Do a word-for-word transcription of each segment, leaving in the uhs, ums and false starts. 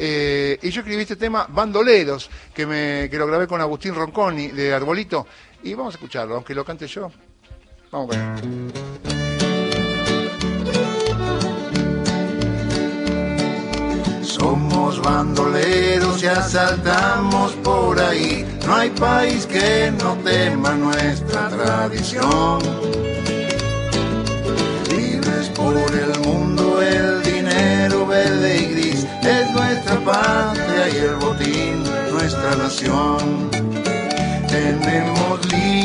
Eh, y yo escribí este tema, Bandoleros, que, me, que lo grabé con Agustín Ronconi de Arbolito. Y vamos a escucharlo, aunque lo cante yo. Vamos con él. Somos bandoleros y asaltamos por ahí. No hay país que no tema nuestra tradición. Libres por el mundo, el dinero verde y gris es nuestra patria y el botín nuestra nación. Tenemos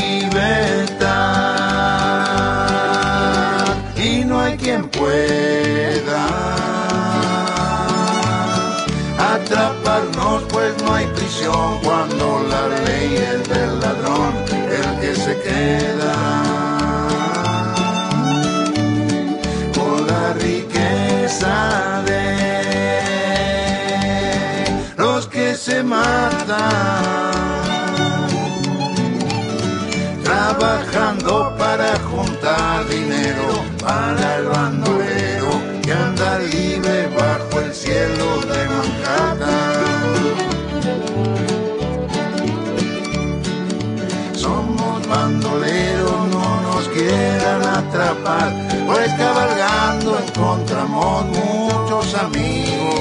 libertad y no hay quien pueda atraparnos, pues no hay prisión cuando la ley es del ladrón, el que se queda con la riqueza de los que se matan, trabajando para juntar dinero para el bandolero que anda libre bajo el cielo de Manhattan. Somos bandoleros, no nos quieran atrapar, pues cabalgando encontramos muchos amigos,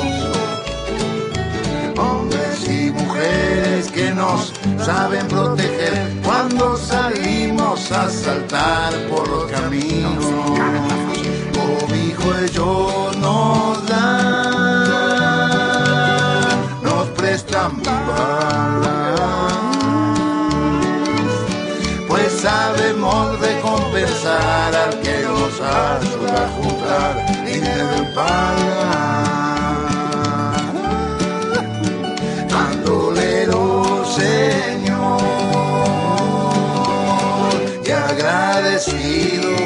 hombres y mujeres que nos saben proteger cuando salimos a saltar por los caminos. Cobijo ellos nos dan, nos prestan balas, pues sabemos recompensar al que nos ayuda a juntar dinero en paga. Bandolero, Señor, y agradecido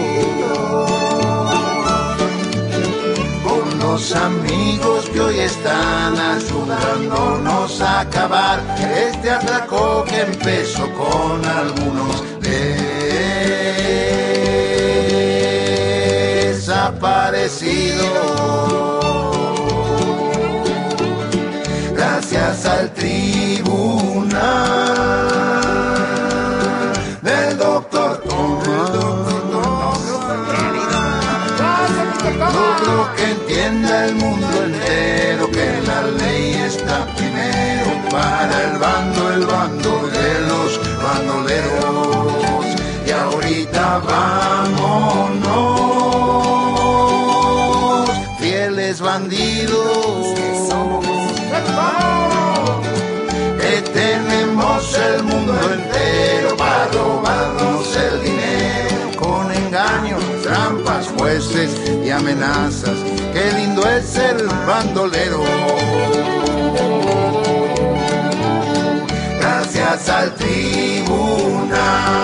con los amigos que hoy están ayudándonos a acabar este atraco que empezó con algunos desaparecidos. Gracias al tribunal del doctor Tom, logro que entienda el mundo entero que la ley está primero para el bando, el bando de los bandoleros. Y ahorita vámonos, fieles bandidos, que tenemos el mundo entero para robarnos el dinero con engaños, trampas, jueces y amenazas. Qué lindo es ser bandolero. Gracias al tribunal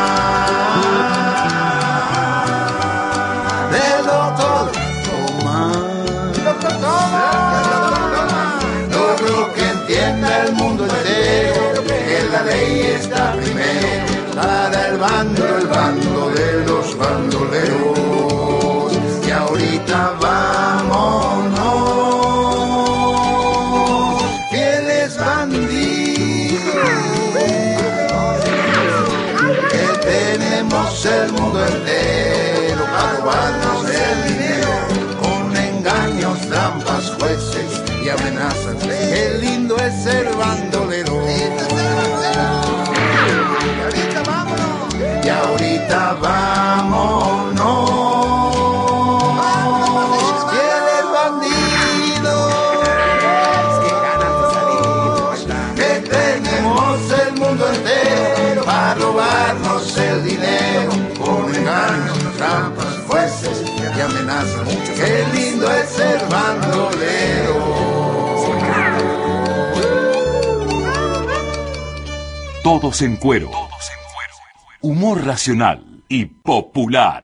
del doctor Tomás, logro que entienda el mundo entero que la ley está primero para el bando, el bando de los bandoleros. Y ahorita vámonos, fieles bandidos, que tenemos el mundo entero para robarnos el dinero con engaños, trampas, jueces y amenazas. Qué lindo es ser bandolero. Y ahorita vámonos, fieles bandidos, que tenemos el mundo entero para robarnos el dinero con engaños, trampas, jueces y amenazas. Qué lindo es ser bandolero. Todos en cuero. Humor racional y popular.